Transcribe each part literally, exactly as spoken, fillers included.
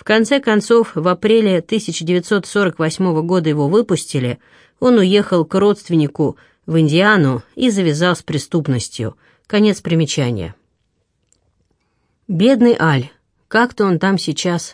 конце концов, в апреле тысяча девятьсот сорок восьмого года его выпустили, он уехал к родственнику в Индиану и завязал с преступностью. Конец примечания. Бедный Аль, как-то он там сейчас.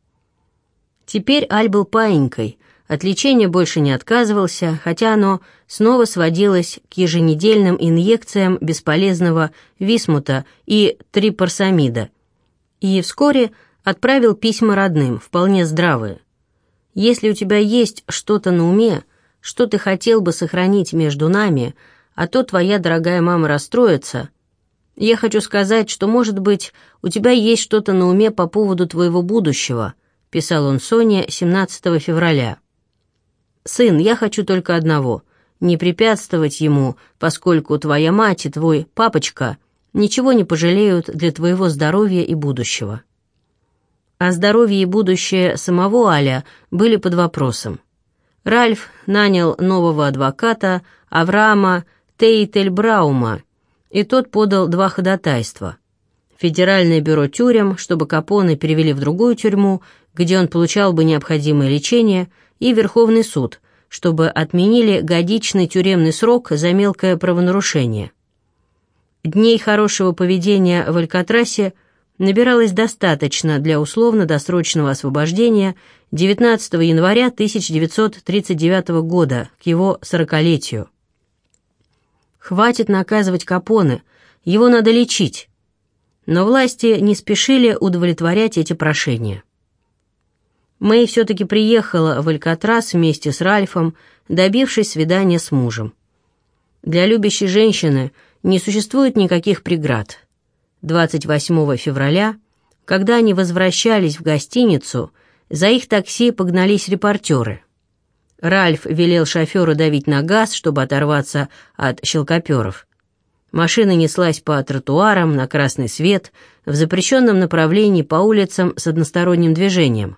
Теперь Аль был паинькой, от лечения больше не отказывался, хотя оно снова сводилось к еженедельным инъекциям бесполезного висмута и трипарсамида, и вскоре отправил письма родным, вполне здравые. Если у тебя есть что-то на уме, что ты хотел бы сохранить между нами, а то твоя дорогая мама расстроится, я хочу сказать, что, может быть, у тебя есть что-то на уме по поводу твоего будущего, писал он Соне семнадцатого февраля. «Сын, я хочу только одного — не препятствовать ему, поскольку твоя мать и твой папочка ничего не пожалеют для твоего здоровья и будущего». А здоровье и будущее самого Аля были под вопросом. Ральф нанял нового адвоката Авраама Тейтельбраума, и тот подал два ходатайства. Федеральное бюро тюрем, чтобы Капоне перевели в другую тюрьму, где он получал бы необходимое лечение, и Верховный суд, чтобы отменили годичный тюремный срок за мелкое правонарушение. Дней хорошего поведения в Алькатрасе набиралось достаточно для условно-досрочного освобождения девятнадцатого января тысяча девятьсот тридцать девятого года, к его сорокалетию. Хватит наказывать Капоне, его надо лечить. Но власти не спешили удовлетворять эти прошения. Мэй все-таки приехала в Алькатрас вместе с Ральфом, добившись свидания с мужем. Для любящей женщины не существует никаких преград. двадцать восьмого февраля, когда они возвращались в гостиницу, за их такси погнались репортеры. Ральф велел шоферу давить на газ, чтобы оторваться от щелкоперов. Машина неслась по тротуарам на красный свет в запрещенном направлении по улицам с односторонним движением.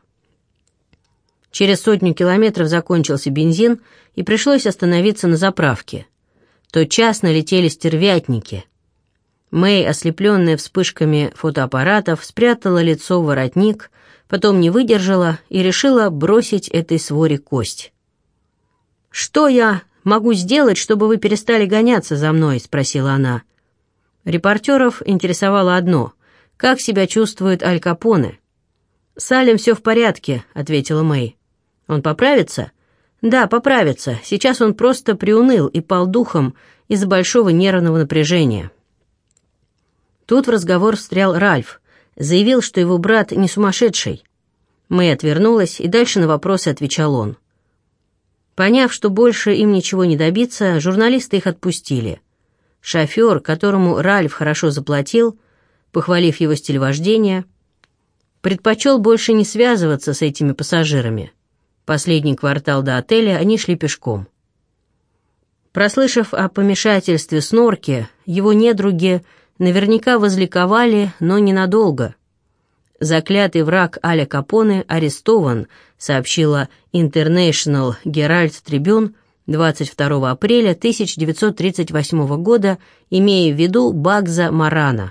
Через сотню километров закончился бензин, и пришлось остановиться на заправке. Тотчас налетели стервятники. Мэй, ослепленная вспышками фотоаппаратов, спрятала лицо в воротник, потом не выдержала и решила бросить этой своре кость. «Что я могу сделать, чтобы вы перестали гоняться за мной?» — спросила она. Репортеров интересовало одно — как себя чувствует Аль Капоне. «С Алем все в порядке», — ответила Мэй. «Он поправится?» «Да, поправится. Сейчас он просто приуныл и пал духом из-за большого нервного напряжения». Тут в разговор встрял Ральф, заявил, что его брат не сумасшедший. Мэй отвернулась, и дальше на вопросы отвечал он. Поняв, что больше им ничего не добиться, журналисты их отпустили. Шофер, которому Ральф хорошо заплатил, похвалив его стиль вождения, предпочел больше не связываться с этими пассажирами. Последний квартал до отеля они шли пешком. Прослышав о помешательстве Снорки, его недруги наверняка возликовали, но ненадолго. «Заклятый враг Аля Капоне арестован», сообщила International Herald Tribune двадцать второго апреля тысяча девятьсот тридцать восьмого года, имея в виду Багза Марана.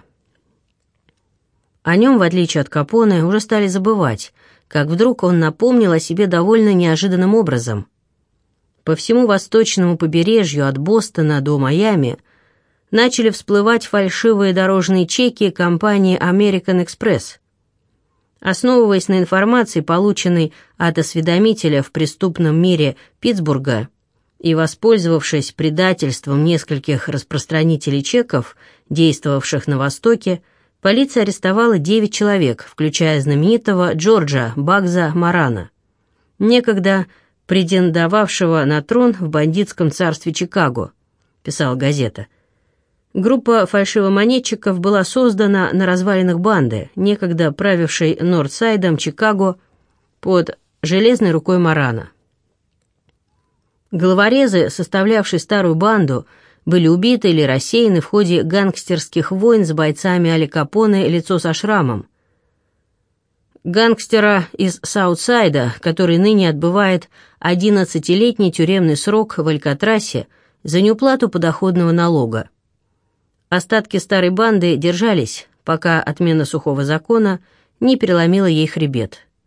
О нем, в отличие от Капоне, уже стали забывать, как вдруг он напомнил о себе довольно неожиданным образом. По всему восточному побережью от Бостона до Майами начали всплывать фальшивые дорожные чеки компании American Express. Основываясь на информации, полученной от осведомителя в преступном мире Питтсбурга, и воспользовавшись предательством нескольких распространителей чеков, действовавших на Востоке, полиция арестовала девять человек, включая знаменитого Джорджа Багза Марана, некогда претендовавшего на трон в бандитском царстве Чикаго, писала газета. Группа фальшивомонетчиков была создана на развалинах банды, некогда правившей Нордсайдом Чикаго под железной рукой Марана. Головорезы, составлявшие старую банду, были убиты или рассеяны в ходе гангстерских войн с бойцами Аля Капоне «Лицо со шрамом». Гангстера из Саутсайда, который ныне отбывает одиннадцатилетний тюремный срок в Алькатрасе за неуплату подоходного налога. Остатки старой банды держались, пока отмена сухого закона не переломила ей хребет.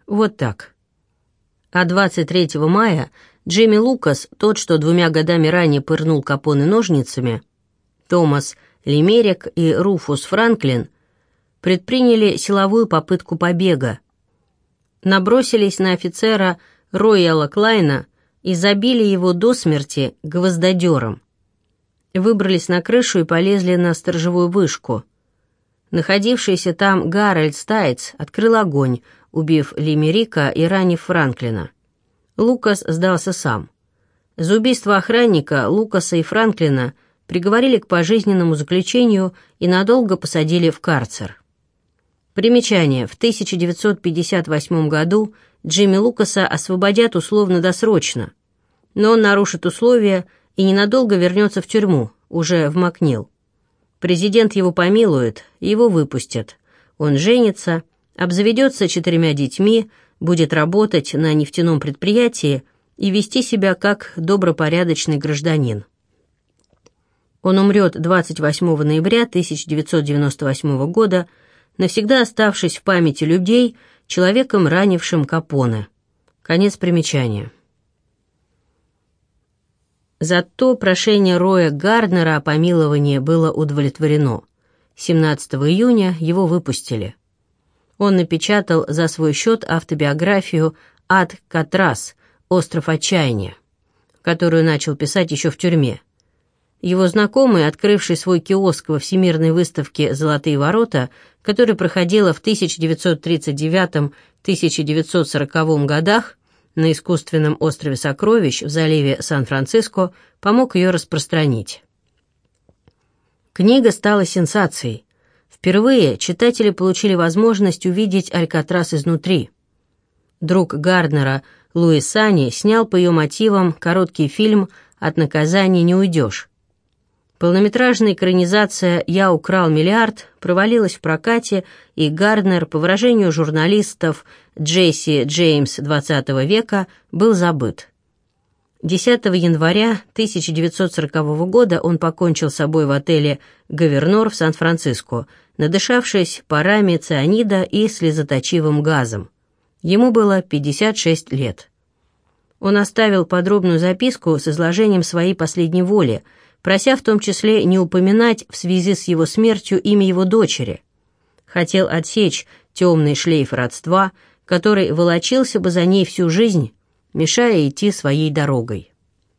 Вот так. А двадцать третьего мая Джимми Лукас, тот, что двумя годами ранее пырнул Капоне ножницами, Томас Лимерик и Руфус Франклин предприняли силовую попытку побега. Набросились на офицера Рояла Клайна и забили его до смерти гвоздодером. Выбрались на крышу и полезли на сторожевую вышку. Находившийся там Гарольд Стайц открыл огонь, убив Лимерика и ранив Франклина. Лукас сдался сам. За убийство охранника Лукаса и Франклина приговорили к пожизненному заключению и надолго посадили в карцер. Примечание. В тысяча девятьсот пятьдесят восьмом году Джимми Лукаса освободят условно-досрочно, но он нарушит условия и ненадолго вернется в тюрьму, уже в Макнил. Президент его помилует, его выпустят. Он женится, обзаведется четырьмя детьми, будет работать на нефтяном предприятии и вести себя как добропорядочный гражданин. Он умрет двадцать восьмого ноября тысяча девятьсот девяносто восьмого года, навсегда оставшись в памяти людей человеком, ранившим Капоне. Конец примечания. Зато прошение Роя Гарднера о помиловании было удовлетворено. семнадцатого июня его выпустили. Он напечатал за свой счет автобиографию «Ад Катрас. Остров отчаяния», которую начал писать еще в тюрьме. Его знакомый, открывший свой киоск во Всемирной выставке «Золотые ворота», которая проходила в тысяча девятьсот тридцать девятом — тысяча девятьсот сороковом годах на искусственном острове Сокровищ в заливе Сан-Франциско, помог ее распространить. Книга стала сенсацией. Впервые читатели получили возможность увидеть Алькатрас изнутри. Друг Гарднера Луис Сани снял по ее мотивам короткий фильм «От наказания не уйдешь». Полнометражная экранизация «Я украл миллиард» провалилась в прокате, и Гарднер, по выражению журналистов Джесси Джеймс двадцатого века, был забыт. десятого января тысяча девятьсот сорокового года он покончил с собой в отеле «Говернор» в Сан-Франциско, надышавшись парами цианида и слезоточивым газом. Ему было пятьдесят шесть лет. Он оставил подробную записку с изложением своей последней воли, прося в том числе не упоминать в связи с его смертью имя его дочери. Хотел отсечь темный шлейф родства, который волочился бы за ней всю жизнь, мешая идти своей дорогой.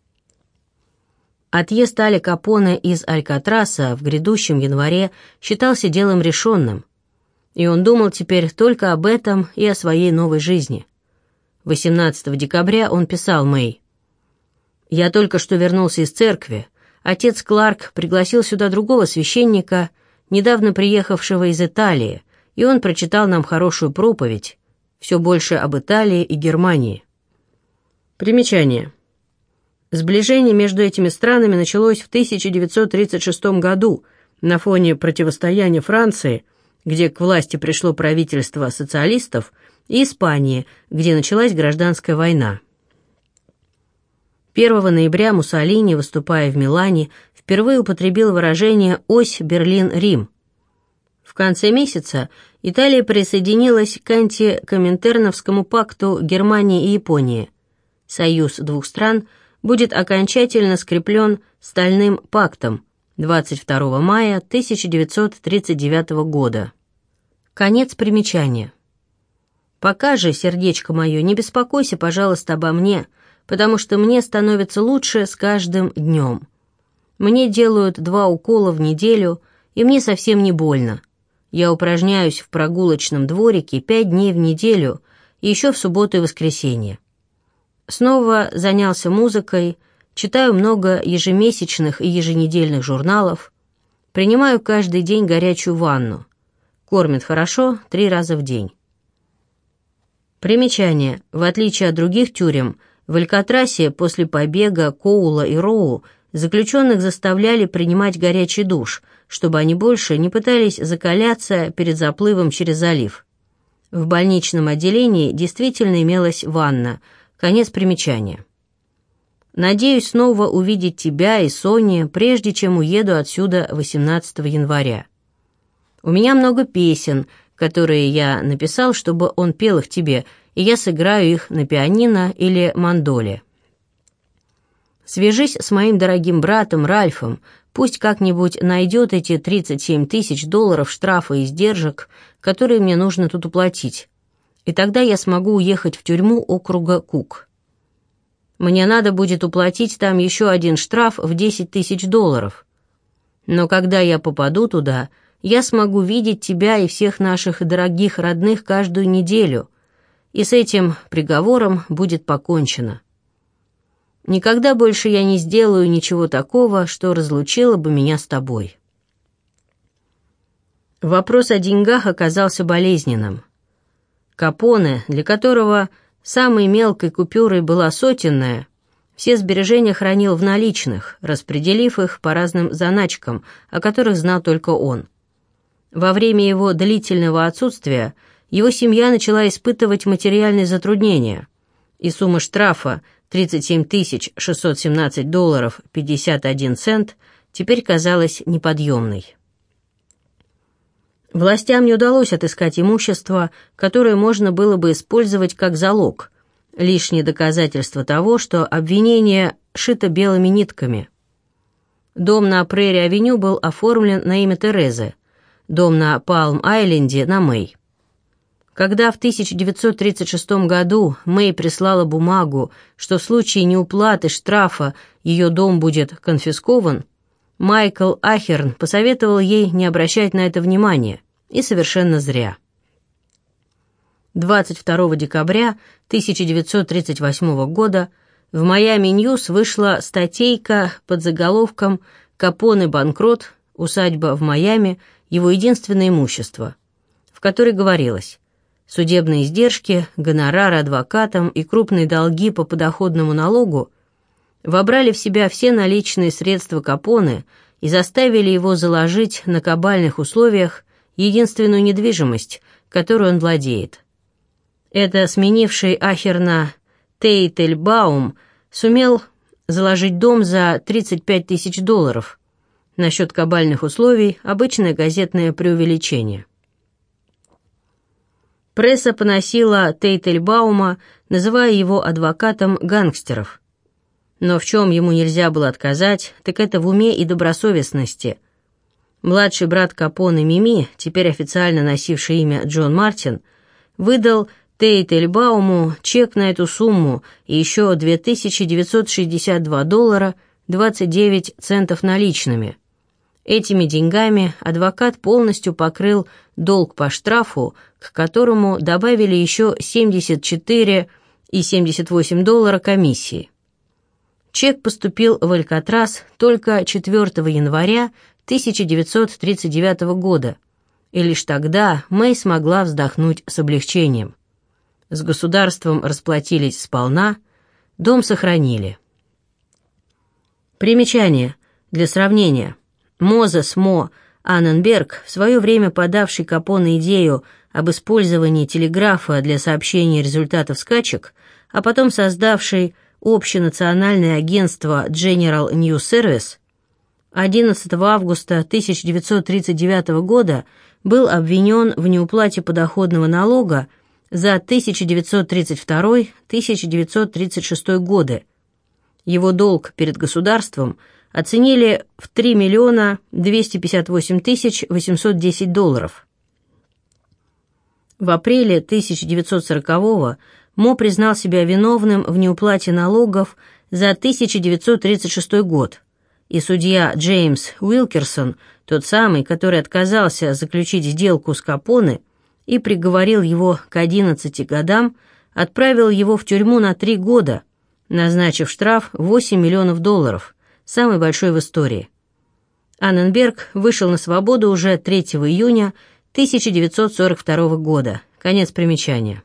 Отъезд Аля Капоне из Алькатраса в грядущем январе считался делом решенным, и он думал теперь только об этом и о своей новой жизни. восемнадцатого декабря он писал Мэй: «Я только что вернулся из церкви. Отец Кларк пригласил сюда другого священника, недавно приехавшего из Италии, и он прочитал нам хорошую проповедь, все больше об Италии и Германии». Примечание. Сближение между этими странами началось в тысяча девятьсот тридцать шестом году на фоне противостояния Франции, где к власти пришло правительство социалистов, и Испании, где началась гражданская война. первого ноября Муссолини, выступая в Милане, впервые употребил выражение «ось Берлин-Рим». В конце месяца Италия присоединилась к антикоминтерновскому пакту Германии и Японии. Союз двух стран будет окончательно скреплен Стальным пактом двадцать второго мая тысяча девятьсот тридцать девятого года. Конец примечания. «Пока же, сердечко мое, не беспокойся, пожалуйста, обо мне, потому что мне становится лучше с каждым днем. Мне делают два укола в неделю, и мне совсем не больно. Я упражняюсь в прогулочном дворике пять дней в неделю, и еще в субботу и воскресенье. Снова занялся музыкой, читаю много ежемесячных и еженедельных журналов, принимаю каждый день горячую ванну, кормят хорошо три раза в день». Примечание. В отличие от других тюрем, в Алькатрасе после побега Коула и Роу заключенных заставляли принимать горячий душ, чтобы они больше не пытались закаляться перед заплывом через залив. В больничном отделении действительно имелась ванна. Конец примечания. «Надеюсь снова увидеть тебя и Сони, прежде чем уеду отсюда восемнадцатого января. У меня много песен, которые я написал, чтобы он пел их тебе, и я сыграю их на пианино или мандоле. Свяжись с моим дорогим братом Ральфом, пусть как-нибудь найдет эти тридцать семь тысяч долларов штрафа и издержек, которые мне нужно тут уплатить, и тогда я смогу уехать в тюрьму округа Кук. Мне надо будет уплатить там еще один штраф в десять тысяч долларов. Но когда я попаду туда, я смогу видеть тебя и всех наших дорогих родных каждую неделю, и с этим приговором будет покончено. Никогда больше я не сделаю ничего такого, что разлучило бы меня с тобой». Вопрос о деньгах оказался болезненным. Капоне, для которого самой мелкой купюрой была сотенная, все сбережения хранил в наличных, распределив их по разным заначкам, о которых знал только он. Во время его длительного отсутствия его семья начала испытывать материальные затруднения, и сумма штрафа тридцать семь тысяч шестьсот семнадцать долларов пятьдесят один цент теперь казалась неподъемной. Властям не удалось отыскать имущество, которое можно было бы использовать как залог, лишнее доказательство того, что обвинение шито белыми нитками. Дом на Прерри-авеню был оформлен на имя Терезы, дом на Палм-Айленде на Мэй. Когда в тысяча девятьсот тридцать шестом году Мэй прислала бумагу, что в случае неуплаты штрафа ее дом будет конфискован, Майкл Ахерн посоветовал ей не обращать на это внимания, и совершенно зря. двадцать второго декабря тысяча девятьсот тридцать восьмого года в Miami News вышла статейка под заголовком «Капоне банкрот, усадьба в Майами, его единственное имущество», в которой говорилось: судебные издержки, гонорары адвокатам и крупные долги по подоходному налогу вобрали в себя все наличные средства Капоне и заставили его заложить на кабальных условиях единственную недвижимость, которую он владеет. Это сменивший Ахерна Тейтельбаум сумел заложить дом за тридцать пять тысяч долларов. Насчет кабальных условий – обычное газетное преувеличение. Пресса поносила Тейтельбаума, называя его адвокатом гангстеров. Но в чем ему нельзя было отказать, так это в уме и добросовестности. Младший брат Капоне Мими, теперь официально носивший имя Джон Мартин, выдал Тейтельбауму чек на эту сумму и еще две тысячи девятьсот шестьдесят два доллара двадцать девять центов наличными. Этими деньгами адвокат полностью покрыл долг по штрафу, к которому добавили еще семьдесят четыре и семьдесят восемь доллара комиссии. Чек поступил в Алькатрас только четвёртого января тысяча девятьсот тридцать девятого года, и лишь тогда Мэй смогла вздохнуть с облегчением. С государством расплатились сполна, дом сохранили. Примечание. Для сравнения. Мозес Мо Анненберг, в свое время подавший Капоне идею об использовании телеграфа для сообщения результатов скачек, а потом создавший общенациональное агентство General News Service, одиннадцатого августа тысяча девятьсот тридцать девятого года был обвинен в неуплате подоходного налога за тысяча девятьсот тридцать второй — тысяча девятьсот тридцать шестой годы. Его долг перед государством оценили в три миллиона двести пятьдесят восемь тысяч восемьсот десять долларов. В апреле тысяча девятьсот сорокового Мо признал себя виновным в неуплате налогов за тысяча девятьсот тридцать шестой год, и судья Джеймс Уилкерсон, тот самый, который отказался заключить сделку с Капоне и приговорил его к одиннадцати годам, отправил его в тюрьму на три года, назначив штраф восемь миллионов долларов, самый большой в истории. Анненберг вышел на свободу уже третьего июня тысяча девятьсот сорок второго года. Конец примечания.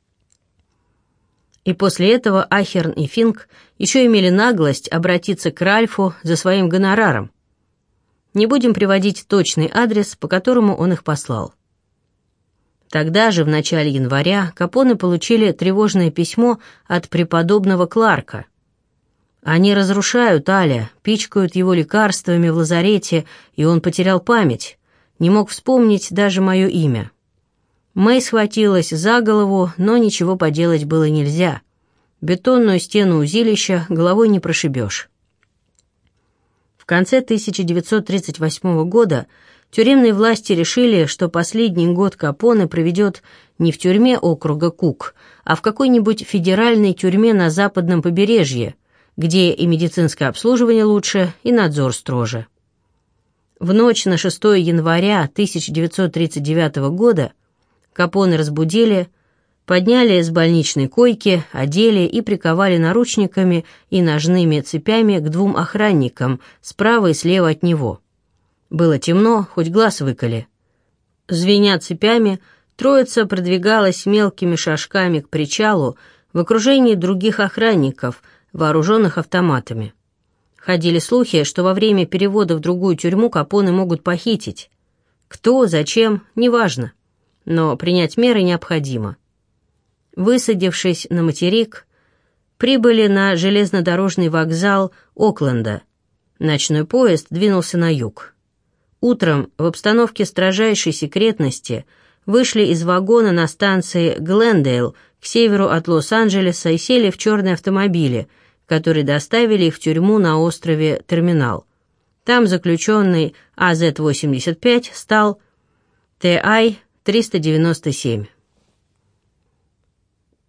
И после этого Ахерн и Финк еще имели наглость обратиться к Ральфу за своим гонораром. Не будем приводить точный адрес, по которому он их послал. Тогда же, в начале января, Капоне получили тревожное письмо от преподобного Кларка. «Они разрушают Аля, пичкают его лекарствами в лазарете, и он потерял память, не мог вспомнить даже мое имя. Мэй схватилась за голову, но ничего поделать было нельзя. Бетонную стену узилища головой не прошибешь. В конце тысяча девятьсот тридцать восьмого года тюремные власти решили, что последний год Капоне проведет не в тюрьме округа Кук, а в какой-нибудь федеральной тюрьме на западном побережье, где и медицинское обслуживание лучше, и надзор строже. В ночь на шестое января тысяча девятьсот тридцать девятого года Капоне разбудили, подняли с больничной койки, одели и приковали наручниками и ножными цепями к двум охранникам справа и слева от него. Было темно, хоть глаз выколи. Звеня цепями, троица продвигалась мелкими шажками к причалу в окружении других охранников, вооруженных автоматами. Ходили слухи, что во время перевода в другую тюрьму Капоне могут похитить. Кто, зачем, неважно, но принять меры необходимо. Высадившись на материк, прибыли на железнодорожный вокзал Окленда. Ночной поезд двинулся на юг. Утром в обстановке строжайшей секретности вышли из вагона на станции Глендейл к северу от Лос-Анджелеса и сели в черные автомобили, которые доставили их в тюрьму на острове Терминал. Там заключенный А Зет восемьдесят пять стал Т I триста девяносто семь.